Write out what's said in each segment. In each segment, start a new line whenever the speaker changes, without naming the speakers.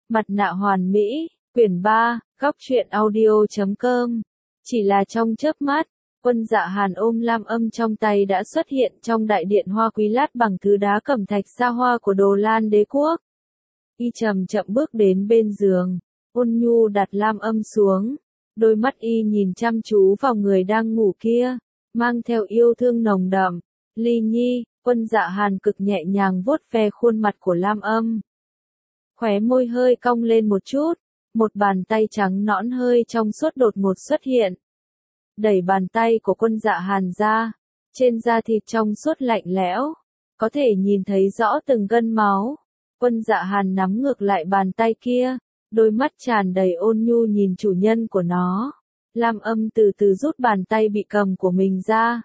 Mặt nạ hoàn mỹ, quyển 3, góc truyện audio.com. Chỉ là trong chớp mắt, Quân Dạ Hàn ôm Lam Âm trong tay đã xuất hiện trong đại điện hoa quý lát bằng thứ đá cẩm thạch xa hoa của Đồ Lan đế quốc. Y chậm chậm bước đến bên giường, ôn nhu đặt Lam Âm xuống, đôi mắt y nhìn chăm chú vào người đang ngủ kia, mang theo yêu thương nồng đậm. Ly Nhi, Quân Dạ Hàn cực nhẹ nhàng vuốt ve khuôn mặt của Lam Âm. Khóe môi hơi cong lên một chút, một bàn tay trắng nõn hơi trong suốt đột ngột xuất hiện. Đẩy bàn tay của Quân Dạ Hàn ra, trên da thịt trong suốt lạnh lẽo, có thể nhìn thấy rõ từng gân máu. Quân Dạ Hàn nắm ngược lại bàn tay kia, đôi mắt tràn đầy ôn nhu nhìn chủ nhân của nó. Lam Âm từ từ rút bàn tay bị cầm của mình ra.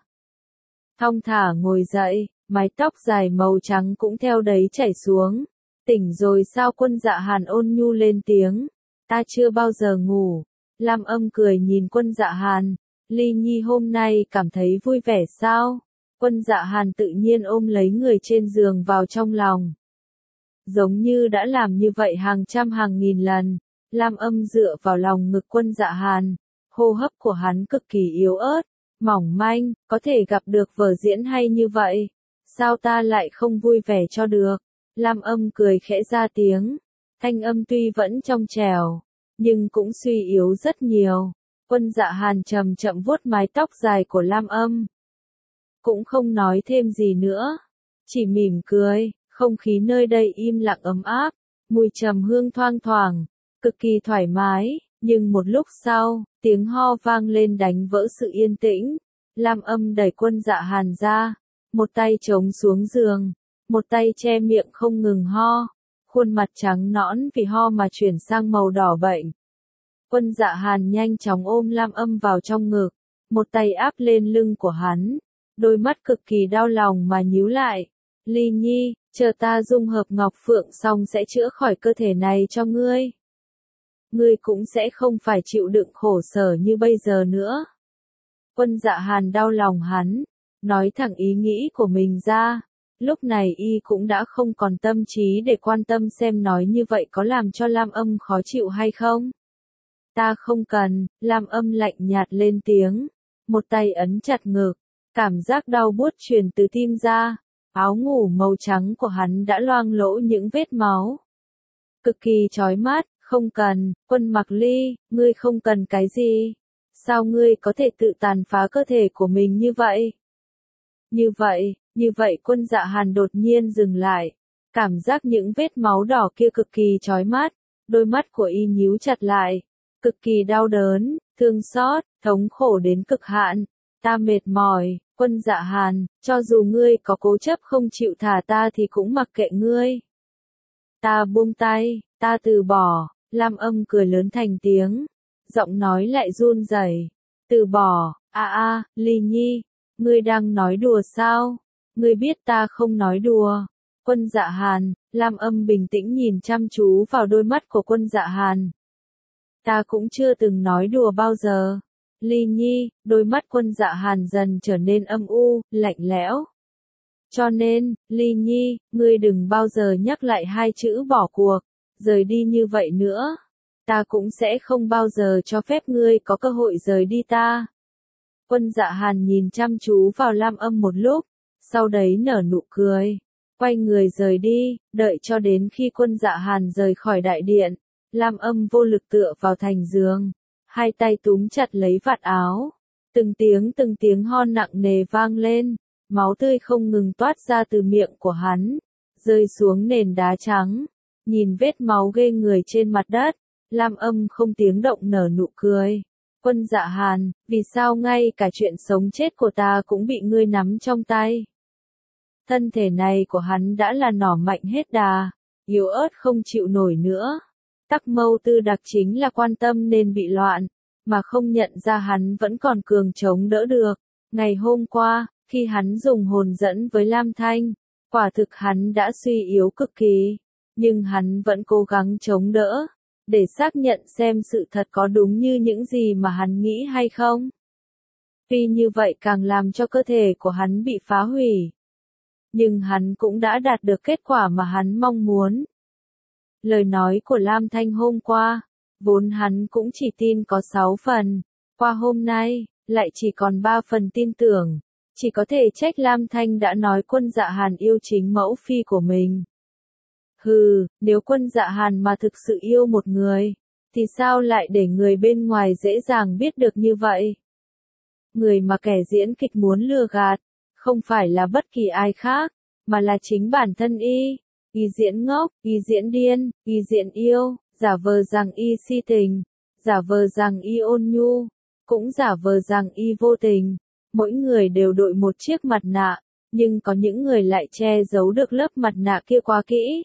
Thong thả ngồi dậy, mái tóc dài màu trắng cũng theo đấy chảy xuống. Tỉnh rồi sao? Quân Dạ Hàn ôn nhu lên tiếng. Ta chưa bao giờ ngủ. Lam Âm cười nhìn Quân Dạ Hàn. Ly Nhi hôm nay cảm thấy vui vẻ sao? Quân Dạ Hàn tự nhiên ôm lấy người trên giường vào trong lòng. Giống như đã làm như vậy hàng trăm hàng nghìn lần. Lam Âm dựa vào lòng ngực Quân Dạ Hàn. Hô hấp của hắn cực kỳ yếu ớt, mỏng manh, có thể gặp được vở diễn hay như vậy. Sao ta lại không vui vẻ cho được? Lam Âm cười khẽ ra tiếng. Thanh âm tuy vẫn trong trẻo, nhưng cũng suy yếu rất nhiều. Quân Dạ Hàn chậm chậm vuốt mái tóc dài của Lam Âm. Cũng không nói thêm gì nữa, chỉ mỉm cười. Không khí nơi đây im lặng ấm áp, mùi trầm hương thoang thoảng, cực kỳ thoải mái. Nhưng một lúc sau, tiếng ho vang lên đánh vỡ sự yên tĩnh. Lam Âm đẩy Quân Dạ Hàn ra, một tay chống xuống giường, một tay che miệng không ngừng ho. Khuôn mặt trắng nõn vì ho mà chuyển sang màu đỏ bệnh. Quân Dạ Hàn nhanh chóng ôm Lam Âm vào trong ngực, một tay áp lên lưng của hắn, đôi mắt cực kỳ đau lòng mà nhíu lại. Ly Nhi, chờ ta dung hợp Ngọc Phượng xong sẽ chữa khỏi cơ thể này cho ngươi. Ngươi cũng sẽ không phải chịu đựng khổ sở như bây giờ nữa. Quân Dạ Hàn đau lòng hắn, nói thẳng ý nghĩ của mình ra. Lúc này y cũng đã không còn tâm trí để quan tâm xem nói như vậy có làm cho Lam Âm khó chịu hay không. Ta không cần. Lam Âm lạnh nhạt lên tiếng, một tay ấn chặt ngực, cảm giác đau buốt truyền từ tim ra. Áo ngủ màu trắng của hắn đã loang lỗ những vết máu, cực kỳ chói mắt. Không cần. Quân Mặc Ly, ngươi không cần cái gì? Sao ngươi có thể tự tàn phá cơ thể của mình như vậy? Như vậy Quân Dạ Hàn đột nhiên dừng lại, cảm giác những vết máu đỏ kia cực kỳ chói mắt, đôi mắt của y nhíu chặt lại, cực kỳ đau đớn, thương xót, thống khổ đến cực hạn. Ta mệt mỏi. Quân Dạ Hàn, cho dù ngươi có cố chấp không chịu thả ta thì cũng mặc kệ ngươi. Ta buông tay, ta từ bỏ. Lam Âm cười lớn thành tiếng, giọng nói lại run rẩy. Từ bỏ? Ly Nhi, ngươi đang nói đùa sao? Ngươi biết ta không nói đùa. Quân Dạ Hàn. Lam Âm bình tĩnh nhìn chăm chú vào đôi mắt của Quân Dạ Hàn. Ta cũng chưa từng nói đùa bao giờ. Ly Nhi, đôi mắt Quân Dạ Hàn dần trở nên âm u, lạnh lẽo. Cho nên, Ly Nhi, ngươi đừng bao giờ nhắc lại hai chữ bỏ cuộc, rời đi như vậy nữa. Ta cũng sẽ không bao giờ cho phép ngươi có cơ hội rời đi ta. Quân Dạ Hàn nhìn chăm chú vào Lam Âm một lúc, sau đấy nở nụ cười, quay người rời đi. Đợi cho đến khi Quân Dạ Hàn rời khỏi đại điện, Lam Âm vô lực tựa vào thành giường, hai tay túm chặt lấy vạt áo. Từng tiếng ho nặng nề vang lên, máu tươi không ngừng toát ra từ miệng của hắn, rơi xuống nền đá trắng. Nhìn vết máu ghê người trên mặt đất, Lam Âm không tiếng động nở nụ cười. Quân Dạ Hàn, vì sao ngay cả chuyện sống chết của ta cũng bị ngươi nắm trong tay? Thân thể này của hắn đã là nỏ mạnh hết đà, yếu ớt không chịu nổi nữa. Tắc Mâu Tư Đặc chính là quan tâm nên bị loạn, mà không nhận ra hắn vẫn còn cường chống đỡ được. Ngày hôm qua, khi hắn dùng hồn dẫn với Lam Thanh, quả thực hắn đã suy yếu cực kỳ, nhưng hắn vẫn cố gắng chống đỡ, để xác nhận xem sự thật có đúng như những gì mà hắn nghĩ hay không. Vì như vậy càng làm cho cơ thể của hắn bị phá hủy. Nhưng hắn cũng đã đạt được kết quả mà hắn mong muốn. Lời nói của Lam Thanh hôm qua, vốn hắn cũng chỉ tin có 6 phần, qua hôm nay, lại chỉ còn 3 phần tin tưởng, chỉ có thể trách Lam Thanh đã nói Quân Dạ Hàn yêu chính mẫu phi của mình. Hừ, nếu Quân Dạ Hàn mà thực sự yêu một người, thì sao lại để người bên ngoài dễ dàng biết được như vậy? Người mà kẻ diễn kịch muốn lừa gạt, không phải là bất kỳ ai khác, mà là chính bản thân y. Y diễn ngốc, y diễn điên, y diễn yêu, giả vờ rằng y si tình, giả vờ rằng y ôn nhu, cũng giả vờ rằng y vô tình. Mỗi người đều đội một chiếc mặt nạ, nhưng có những người lại che giấu được lớp mặt nạ kia quá kỹ.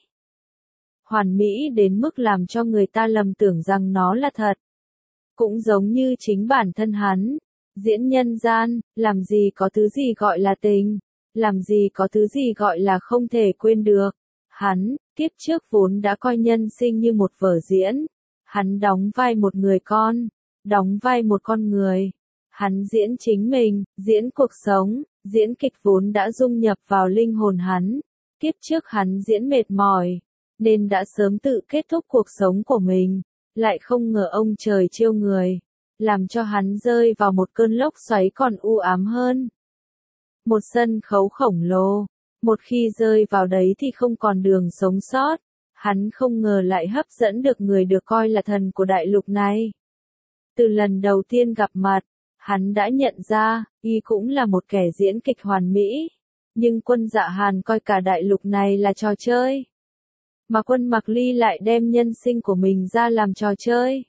Hoàn mỹ đến mức làm cho người ta lầm tưởng rằng nó là thật. Cũng giống như chính bản thân hắn, diễn nhân gian, làm gì có thứ gì gọi là tình, làm gì có thứ gì gọi là không thể quên được. Hắn, kiếp trước vốn đã coi nhân sinh như một vở diễn. Hắn đóng vai một người con, đóng vai một con người. Hắn diễn chính mình, diễn cuộc sống, diễn kịch vốn đã dung nhập vào linh hồn hắn. Kiếp trước hắn diễn mệt mỏi, nên đã sớm tự kết thúc cuộc sống của mình. Lại không ngờ ông trời trêu người, làm cho hắn rơi vào một cơn lốc xoáy còn u ám hơn. Một sân khấu khổng lồ, một khi rơi vào đấy thì không còn đường sống sót. Hắn không ngờ lại hấp dẫn được người được coi là thần của đại lục này. Từ lần đầu tiên gặp mặt, hắn đã nhận ra, y cũng là một kẻ diễn kịch hoàn mỹ. Nhưng Quân Dạ Hàn coi cả đại lục này là trò chơi. Mà Quân Mặc Ly lại đem nhân sinh của mình ra làm trò chơi.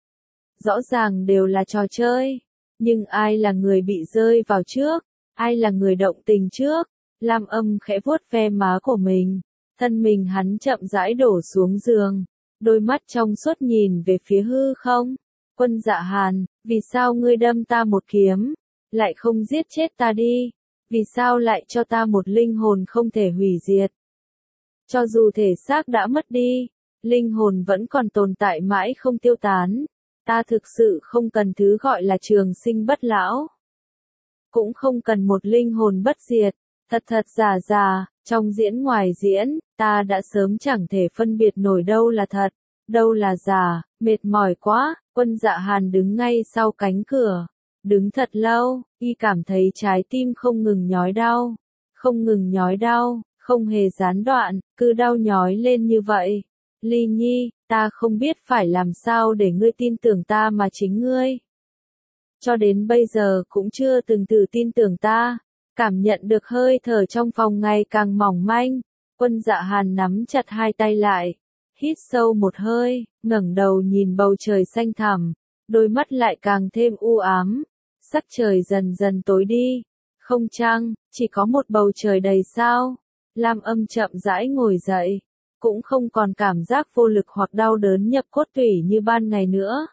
Rõ ràng đều là trò chơi. Nhưng ai là người bị rơi vào trước? Ai là người động tình trước? Lam Âm khẽ vuốt ve má của mình. Thân mình hắn chậm rãi đổ xuống giường. Đôi mắt trong suốt nhìn về phía hư không. Quân Dạ Hàn, vì sao ngươi đâm ta một kiếm? Lại không giết chết ta đi? Vì sao lại cho ta một linh hồn không thể hủy diệt? Cho dù thể xác đã mất đi, linh hồn vẫn còn tồn tại mãi không tiêu tán. Ta thực sự không cần thứ gọi là trường sinh bất lão. Cũng không cần một linh hồn bất diệt. Thật thật giả giả, trong diễn ngoài diễn, ta đã sớm chẳng thể phân biệt nổi đâu là thật, đâu là giả. Mệt mỏi quá, Quân Dạ Hàn đứng ngay sau cánh cửa. Đứng thật lâu, y cảm thấy trái tim không ngừng nhói đau. Không ngừng nhói đau, không hề gián đoạn, cứ đau nhói lên như vậy. Ly Nhi, ta không biết phải làm sao để ngươi tin tưởng ta mà chính ngươi. Cho đến bây giờ cũng chưa từng thử tin tưởng ta. Cảm nhận được hơi thở trong phòng ngày càng mỏng manh. Quân Dạ Hàn nắm chặt hai tay lại. Hít sâu một hơi, ngẩng đầu nhìn bầu trời xanh thẳm. Đôi mắt lại càng thêm u ám. Sắc trời dần dần tối đi. Không chăng, chỉ có một bầu trời đầy sao. Lam Âm chậm rãi ngồi dậy. Cũng không còn cảm giác vô lực hoặc đau đớn nhập cốt tủy như ban ngày nữa.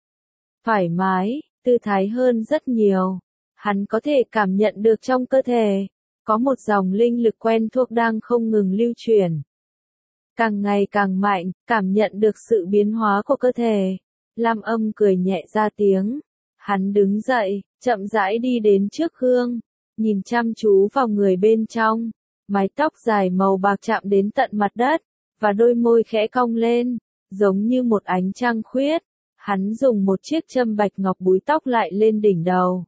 Thoải mái, tư thái hơn rất nhiều. Hắn có thể cảm nhận được trong cơ thể, có một dòng linh lực quen thuộc đang không ngừng lưu chuyển. Càng ngày càng mạnh, cảm nhận được sự biến hóa của cơ thể. Lam Âm cười nhẹ ra tiếng. Hắn đứng dậy, chậm rãi đi đến trước gương, nhìn chăm chú vào người bên trong. Mái tóc dài màu bạc chạm đến tận mặt đất, và đôi môi khẽ cong lên, giống như một ánh trăng khuyết. Hắn dùng một chiếc châm bạch ngọc búi tóc lại lên đỉnh đầu.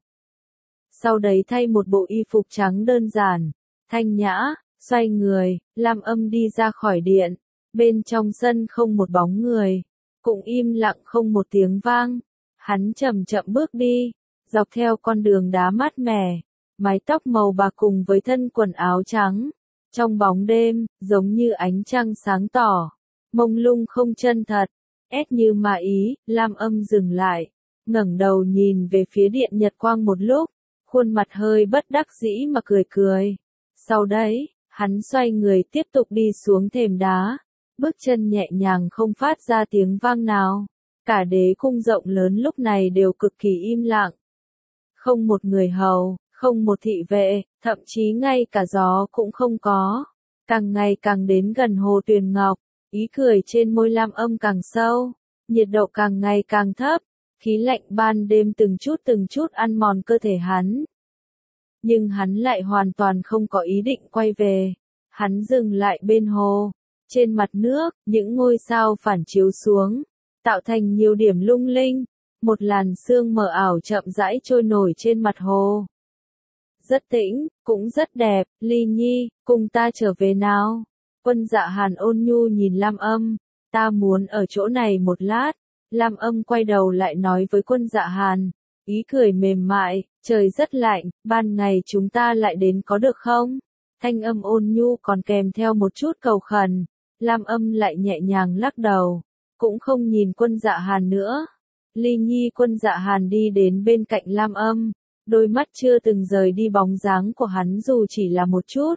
Sau đấy thay một bộ y phục trắng đơn giản, thanh nhã, xoay người, Lam Âm đi ra khỏi điện. Bên trong sân không một bóng người, cũng im lặng không một tiếng vang. Hắn chậm chậm bước đi, dọc theo con đường đá mát mẻ, mái tóc màu bạc cùng với thân quần áo trắng. Trong bóng đêm, giống như ánh trăng sáng tỏ, mông lung không chân thật, ép như mà ý. Lam Âm dừng lại, ngẩng đầu nhìn về phía điện nhật quang một lúc, khuôn mặt hơi bất đắc dĩ mà cười cười. Sau đấy, hắn xoay người tiếp tục đi xuống thềm đá, bước chân nhẹ nhàng không phát ra tiếng vang nào. Cả đế cung rộng lớn lúc này đều cực kỳ im lặng. Không một người hầu, không một thị vệ, thậm chí ngay cả gió cũng không có. Càng ngày càng đến gần Hồ Tuyền Ngọc, ý cười trên môi Lam Âm càng sâu, nhiệt độ càng ngày càng thấp, khí lạnh ban đêm từng chút ăn mòn cơ thể hắn. Nhưng hắn lại hoàn toàn không có ý định quay về. Hắn dừng lại bên hồ, Trên mặt nước, những ngôi sao phản chiếu xuống, tạo thành nhiều điểm lung linh. Một làn sương mờ ảo chậm rãi trôi nổi trên mặt hồ. Rất tĩnh, cũng rất đẹp, Ly Nhi, cùng ta trở về nào. Quân Dạ Hàn ôn nhu nhìn Lam Âm, ta muốn ở chỗ này một lát. Lam Âm quay đầu lại nói với Quân Dạ Hàn, ý cười mềm mại, trời rất lạnh, ban ngày chúng ta lại đến có được không? Thanh âm ôn nhu còn kèm theo một chút cầu khẩn. Lam Âm lại nhẹ nhàng lắc đầu, cũng không nhìn Quân Dạ Hàn nữa. Ly Nhi, Quân Dạ Hàn đi đến bên cạnh Lam Âm, đôi mắt chưa từng rời đi bóng dáng của hắn dù chỉ là một chút.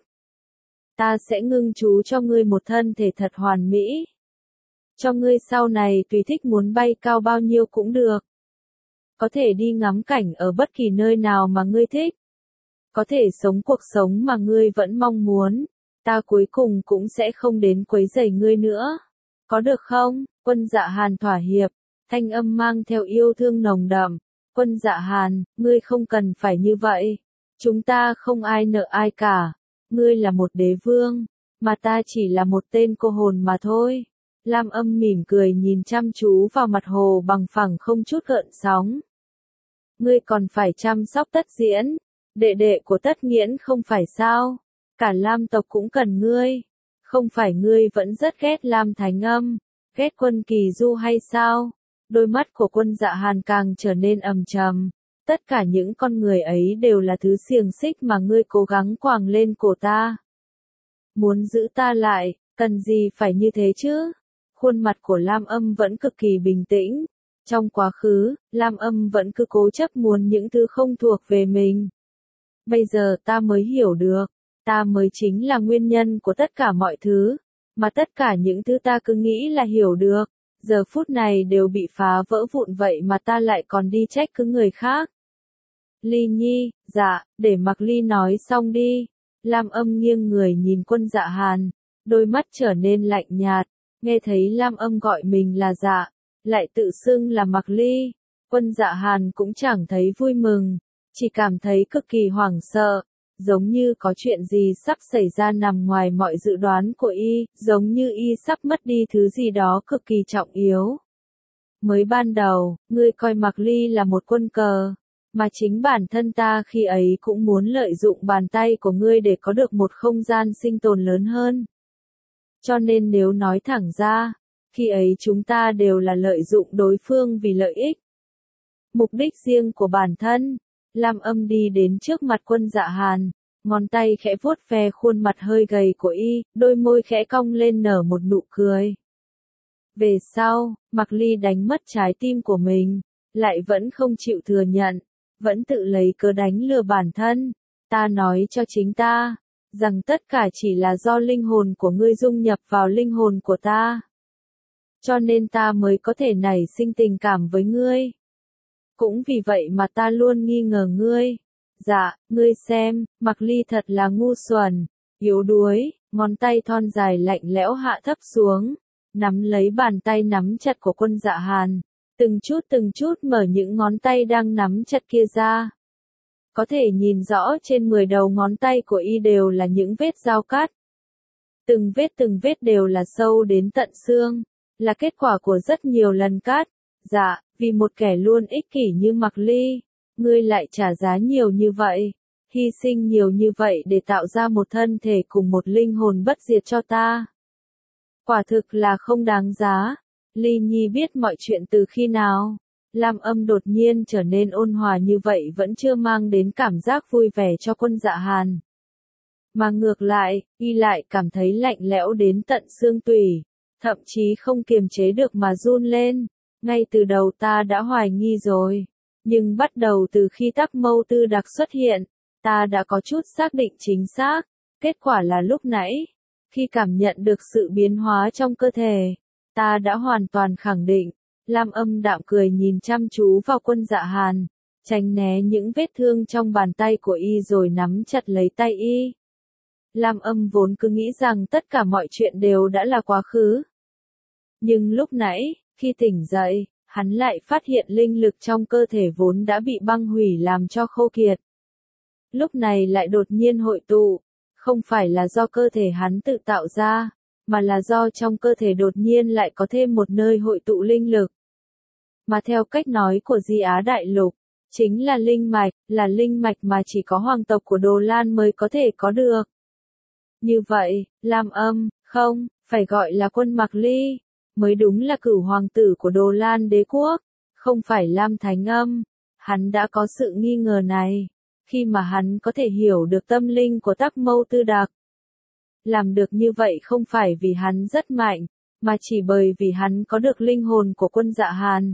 Ta sẽ ngưng chú cho ngươi một thân thể thật hoàn mỹ. Cho ngươi sau này tùy thích muốn bay cao bao nhiêu cũng được. Có thể đi ngắm cảnh ở bất kỳ nơi nào mà ngươi thích. Có thể sống cuộc sống mà ngươi vẫn mong muốn. Ta cuối cùng cũng sẽ không đến quấy rầy ngươi nữa. Có được không? Quân Dạ Hàn thỏa hiệp, thanh âm mang theo yêu thương nồng đậm. Quân Dạ Hàn, ngươi không cần phải như vậy. Chúng ta không ai nợ ai cả. Ngươi là một đế vương, mà ta chỉ là một tên cô hồn mà thôi. Lam Âm mỉm cười nhìn chăm chú vào mặt hồ bằng phẳng không chút gợn sóng. Ngươi còn phải chăm sóc Tất Diễn, đệ đệ của Tất Nghiễn không phải sao? Cả Lam tộc cũng cần ngươi. Không phải ngươi vẫn rất ghét Lam Thánh Âm, ghét Quân Kỳ Du hay sao? Đôi mắt của Quân Dạ Hàn càng trở nên ầm trầm. Tất cả những con người ấy đều là thứ xiềng xích mà ngươi cố gắng quàng lên cổ ta. Muốn giữ ta lại, cần gì phải như thế chứ? Khuôn mặt của Lam Âm vẫn cực kỳ bình tĩnh. Trong quá khứ, Lam Âm vẫn cứ cố chấp muốn những thứ không thuộc về mình. Bây giờ ta mới hiểu được, ta mới chính là nguyên nhân của tất cả mọi thứ, mà tất cả những thứ ta cứ nghĩ là hiểu được, giờ phút này đều bị phá vỡ vụn vậy mà ta lại còn đi trách cứ người khác. Ly Nhi, dạ, để Mặc Ly nói xong đi. Lam Âm nghiêng người nhìn Quân Dạ Hàn, đôi mắt trở nên lạnh nhạt, nghe thấy Lam Âm gọi mình là dạ, lại tự xưng là Mặc Ly. Quân Dạ Hàn cũng chẳng thấy vui mừng, chỉ cảm thấy cực kỳ hoảng sợ, giống như có chuyện gì sắp xảy ra nằm ngoài mọi dự đoán của y, giống như y sắp mất đi thứ gì đó cực kỳ trọng yếu. Mới ban đầu, ngươi coi Mặc Ly là một quân cờ, mà chính bản thân ta khi ấy cũng muốn lợi dụng bàn tay của ngươi để có được một không gian sinh tồn lớn hơn. Cho nên nếu nói thẳng ra, khi ấy chúng ta đều là lợi dụng đối phương vì lợi ích. Mục đích riêng của bản thân. Lam Âm đi đến trước mặt Quân Dạ Hàn, ngón tay khẽ vuốt ve khuôn mặt hơi gầy của y, đôi môi khẽ cong lên nở một nụ cười. Về sau, Mặc Ly đánh mất trái tim của mình, lại vẫn không chịu thừa nhận, vẫn tự lấy cớ đánh lừa bản thân. Ta nói cho chính ta, rằng tất cả chỉ là do linh hồn của ngươi dung nhập vào linh hồn của ta. Cho nên ta mới có thể nảy sinh tình cảm với ngươi. Cũng vì vậy mà ta luôn nghi ngờ ngươi. Dạ, ngươi xem, Mặc Ly thật là ngu xuẩn, yếu đuối, ngón tay thon dài lạnh lẽo hạ thấp xuống, nắm lấy bàn tay nắm chặt của Quân Dạ Hàn, từng chút mở những ngón tay đang nắm chặt kia ra. Có thể nhìn rõ trên 10 đầu ngón tay của y đều là những vết dao cắt. Từng vết đều là sâu đến tận xương, là kết quả của rất nhiều lần cắt. Dạ, vì một kẻ luôn ích kỷ như Mặc Ly, ngươi lại trả giá nhiều như vậy, hy sinh nhiều như vậy để tạo ra một thân thể cùng một linh hồn bất diệt cho ta. Quả thực là không đáng giá. Ly Nhi biết mọi chuyện từ khi nào? Lam Âm đột nhiên trở nên ôn hòa như vậy vẫn chưa mang đến cảm giác vui vẻ cho Quân Dạ Hàn. Mà ngược lại, y lại cảm thấy lạnh lẽo đến tận xương tủy, thậm chí không kiềm chế được mà run lên. Ngay từ đầu ta đã hoài nghi rồi, nhưng bắt đầu từ khi Tắc Mâu Tư Đặc xuất hiện, ta đã có chút xác định chính xác. Kết quả là lúc nãy, khi cảm nhận được sự biến hóa trong cơ thể, ta đã hoàn toàn khẳng định. Lam Âm đạm cười nhìn chăm chú vào Quân Dạ Hàn, tránh né những vết thương trong bàn tay của y rồi nắm chặt lấy tay y. Lam Âm vốn cứ nghĩ rằng tất cả mọi chuyện đều đã là quá khứ. Nhưng lúc nãy, khi tỉnh dậy, hắn lại phát hiện linh lực trong cơ thể vốn đã bị băng hủy làm cho khô kiệt. Lúc này lại đột nhiên hội tụ, không phải là do cơ thể hắn tự tạo ra, mà là do trong cơ thể đột nhiên lại có thêm một nơi hội tụ linh lực. Mà theo cách nói của Di Á Đại Lục, chính là linh mạch mà chỉ có hoàng tộc của Đồ Lan mới có thể có được. Như vậy, Lam Âm, không, phải gọi là Quân Mặc Ly, mới đúng là cửu hoàng tử của Đồ Lan đế quốc, không phải Lam Thánh Âm. Hắn đã có sự nghi ngờ này, khi mà hắn có thể hiểu được tâm linh của Tắc Mâu Tư Đặc. Làm được như vậy không phải vì hắn rất mạnh, mà chỉ bởi vì hắn có được linh hồn của Quân Dạ Hàn.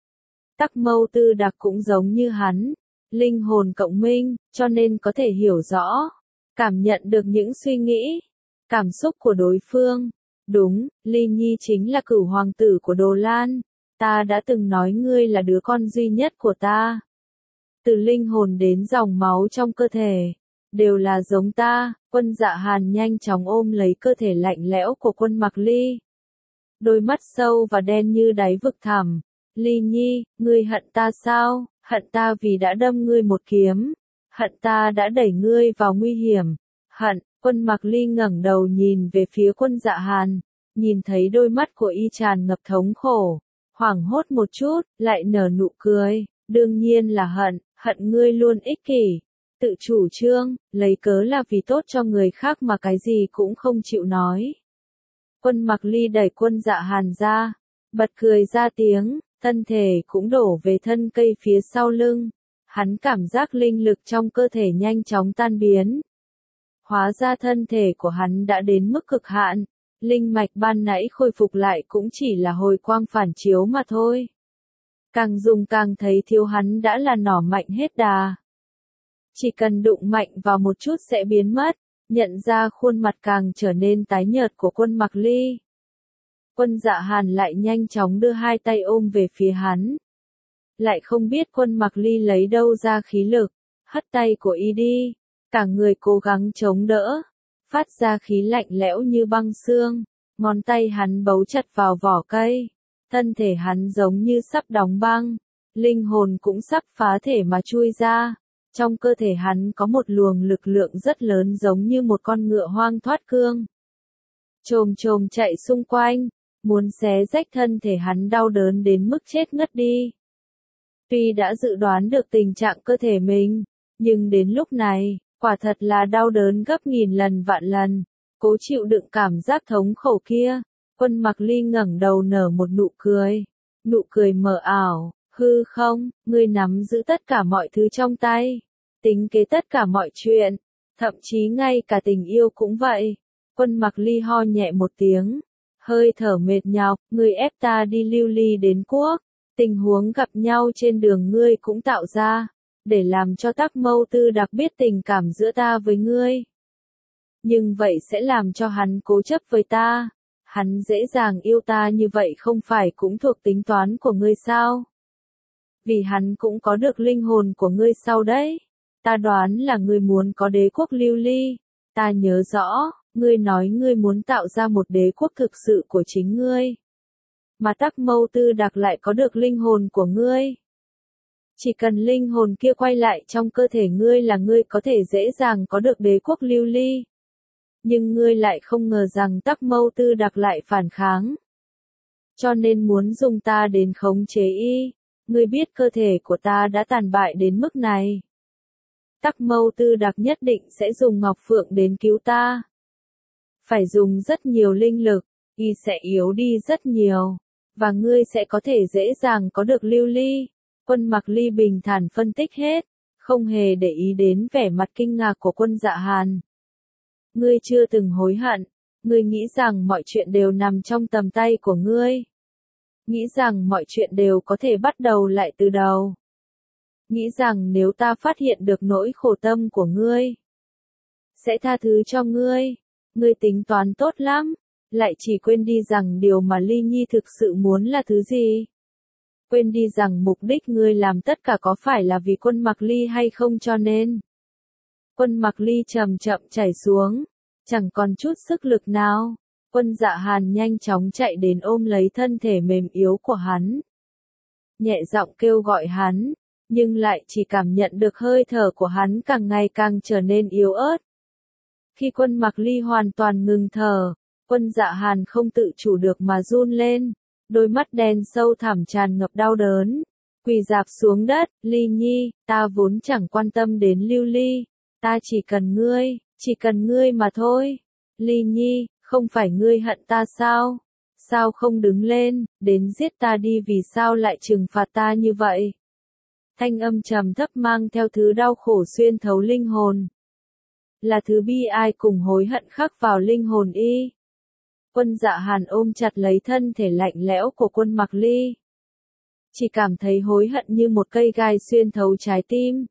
Tắc Mâu Tư Đặc cũng giống như hắn, linh hồn cộng minh, cho nên có thể hiểu rõ, cảm nhận được những suy nghĩ, cảm xúc của đối phương. Đúng, Ly Nhi chính là cửu hoàng tử của Đồ Lan, ta đã từng nói ngươi là đứa con duy nhất của ta. Từ linh hồn đến dòng máu trong cơ thể, đều là giống ta. Quân Dạ Hàn nhanh chóng ôm lấy cơ thể lạnh lẽo của Quân Mặc Ly. Đôi mắt sâu và đen như đáy vực thẳm. Ly Nhi, ngươi hận ta sao? Hận ta vì đã đâm ngươi một kiếm. Hận ta đã đẩy ngươi vào nguy hiểm. Hận. Quân Mặc Ly ngẩng đầu nhìn về phía Quân Dạ Hàn, nhìn thấy đôi mắt của y tràn ngập thống khổ, hoảng hốt một chút, lại nở nụ cười. Đương nhiên là hận, hận ngươi luôn ích kỷ, tự chủ trương, lấy cớ là vì tốt cho người khác mà cái gì cũng không chịu nói. Quân Mặc Ly đẩy Quân Dạ Hàn ra, bật cười ra tiếng, thân thể cũng đổ về thân cây phía sau lưng. Hắn cảm giác linh lực trong cơ thể nhanh chóng tan biến. Hóa ra thân thể của hắn đã đến mức cực hạn, linh mạch ban nãy khôi phục lại cũng chỉ là hồi quang phản chiếu mà thôi. Càng dùng càng thấy thiếu hắn đã là nỏ mạnh hết đà. Chỉ cần đụng mạnh vào một chút sẽ biến mất, nhận ra khuôn mặt càng trở nên tái nhợt của Quân Mặc Ly. Quân Dạ Hàn lại nhanh chóng đưa hai tay ôm về phía hắn. Lại không biết Quân Mặc Ly lấy đâu ra khí lực, hất tay của y đi, cả người cố gắng chống đỡ, phát ra khí lạnh lẽo như băng xương, ngón tay hắn bấu chặt vào vỏ cây, thân thể hắn giống như sắp đóng băng, linh hồn cũng sắp phá thể mà chui ra. Trong cơ thể hắn có một luồng lực lượng rất lớn giống như một con ngựa hoang thoát cương. Chồm chồm chạy xung quanh, muốn xé rách thân thể hắn đau đớn đến mức chết ngất đi. Tuy đã dự đoán được tình trạng cơ thể mình, nhưng đến lúc này, quả thật là đau đớn gấp nghìn lần vạn lần, cố chịu đựng cảm giác thống khổ kia. Quân Mặc Ly ngẩng đầu nở một nụ cười mờ ảo. Hư không, ngươi nắm giữ tất cả mọi thứ trong tay, tính kế tất cả mọi chuyện, thậm chí ngay cả tình yêu cũng vậy. Quân Mặc Ly ho nhẹ một tiếng, hơi thở mệt nhọc, ngươi ép ta đi lưu ly đến quốc, tình huống gặp nhau trên đường ngươi cũng tạo ra, để làm cho Tắc Mâu Tư Đặc biết tình cảm giữa ta với ngươi. Nhưng vậy sẽ làm cho hắn cố chấp với ta, hắn dễ dàng yêu ta như vậy không phải cũng thuộc tính toán của ngươi sao? Vì hắn cũng có được linh hồn của ngươi sau đấy. Ta đoán là ngươi muốn có đế quốc lưu ly. Ta nhớ rõ, ngươi nói ngươi muốn tạo ra một đế quốc thực sự của chính ngươi. Mà Tắc Mâu Tư Đặc lại có được linh hồn của ngươi. Chỉ cần linh hồn kia quay lại trong cơ thể ngươi là ngươi có thể dễ dàng có được đế quốc lưu ly. Nhưng ngươi lại không ngờ rằng Tắc Mâu Tư Đặc lại phản kháng. Cho nên muốn dùng ta đến khống chế y. Ngươi biết cơ thể của ta đã tàn bại đến mức này. Tắc Mâu Tư Đặc nhất định sẽ dùng Ngọc Phượng đến cứu ta. Phải dùng rất nhiều linh lực, y sẽ yếu đi rất nhiều, và ngươi sẽ có thể dễ dàng có được lưu ly. Quân Mặc Ly bình thản phân tích hết, không hề để ý đến vẻ mặt kinh ngạc của Quân Dạ Hàn. Ngươi chưa từng hối hận, ngươi nghĩ rằng mọi chuyện đều nằm trong tầm tay của ngươi. Nghĩ rằng mọi chuyện đều có thể bắt đầu lại từ đầu. Nghĩ rằng nếu ta phát hiện được nỗi khổ tâm của ngươi, sẽ tha thứ cho ngươi. Ngươi tính toán tốt lắm, lại chỉ quên đi rằng điều mà Ly Nhi thực sự muốn là thứ gì. Quên đi rằng mục đích ngươi làm tất cả có phải là vì Quân Mặc Ly hay không cho nên. Quân Mặc Ly chậm chậm chảy xuống, chẳng còn chút sức lực nào. Quân Dạ Hàn nhanh chóng chạy đến ôm lấy thân thể mềm yếu của hắn. Nhẹ giọng kêu gọi hắn, nhưng lại chỉ cảm nhận được hơi thở của hắn càng ngày càng trở nên yếu ớt. Khi Quân Mặc Ly hoàn toàn ngừng thở, Quân Dạ Hàn không tự chủ được mà run lên, đôi mắt đen sâu thẳm tràn ngập đau đớn, quỳ rạp xuống đất, Ly Nhi, ta vốn chẳng quan tâm đến Lưu Ly, ta chỉ cần ngươi mà thôi. Ly Nhi, không phải ngươi hận ta sao? Sao không đứng lên, đến giết ta đi, vì sao lại trừng phạt ta như vậy? Thanh âm trầm thấp mang theo thứ đau khổ xuyên thấu linh hồn. Là thứ bi ai cùng hối hận khắc vào linh hồn y. Quân Dạ Hàn ôm chặt lấy thân thể lạnh lẽo của Quân Mặc Ly. Chỉ cảm thấy hối hận như một cây gai xuyên thấu trái tim.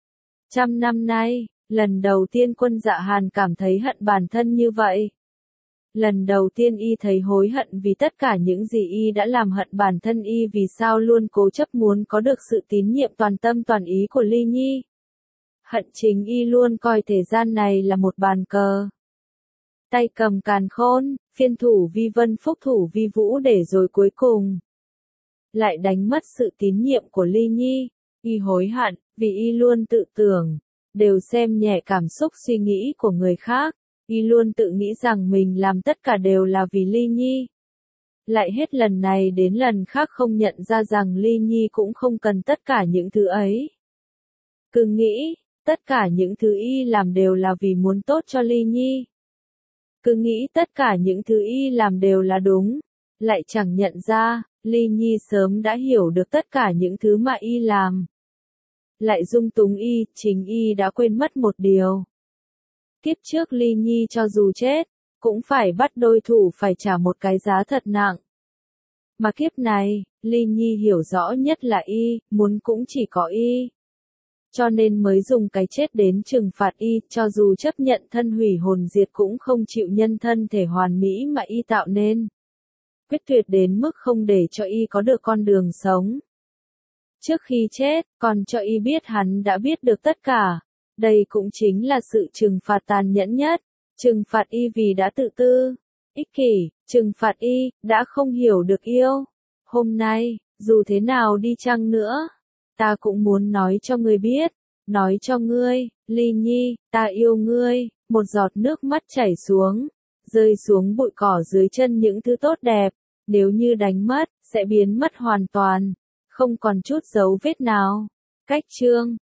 100 năm nay, lần đầu tiên Quân Dạ Hàn cảm thấy hận bản thân như vậy. Lần đầu tiên y thấy hối hận vì tất cả những gì y đã làm, hận bản thân y vì sao luôn cố chấp muốn có được sự tín nhiệm toàn tâm toàn ý của Ly Nhi. Hận chính y luôn coi thế gian này là một bàn cờ. Tay cầm càn khôn, phiên thủ vi vân phúc thủ vi vũ, để rồi cuối cùng lại đánh mất sự tín nhiệm của Ly Nhi. Y hối hận vì y luôn tự tưởng, đều xem nhẹ cảm xúc suy nghĩ của người khác. Y luôn tự nghĩ rằng mình làm tất cả đều là vì Ly Nhi. Lại hết lần này đến lần khác không nhận ra rằng Ly Nhi cũng không cần tất cả những thứ ấy. Cứ nghĩ, tất cả những thứ y làm đều là vì muốn tốt cho Ly Nhi. Cứ nghĩ tất cả những thứ y làm đều là đúng. Lại chẳng nhận ra, Ly Nhi sớm đã hiểu được tất cả những thứ mà y làm. Lại dung túng y, chính y đã quên mất một điều. Kiếp trước Ly Nhi cho dù chết, cũng phải bắt đối thủ phải trả một cái giá thật nặng. Mà kiếp này, Ly Nhi hiểu rõ nhất là y, muốn cũng chỉ có y. Cho nên mới dùng cái chết đến trừng phạt y, cho dù chấp nhận thân hủy hồn diệt cũng không chịu nhân thân thể hoàn mỹ mà y tạo nên. Quyết tuyệt đến mức không để cho y có được con đường sống. Trước khi chết, còn cho y biết hắn đã biết được tất cả. Đây cũng chính là sự trừng phạt tàn nhẫn nhất, trừng phạt y vì đã tự tư, ích kỷ, trừng phạt y, đã không hiểu được yêu. Hôm nay, dù thế nào đi chăng nữa, ta cũng muốn nói cho ngươi biết, nói cho ngươi, Ly Nhi, ta yêu ngươi. Một giọt nước mắt chảy xuống, rơi xuống bụi cỏ dưới chân những thứ tốt đẹp, nếu như đánh mất, sẽ biến mất hoàn toàn, không còn chút dấu vết nào. Cách chương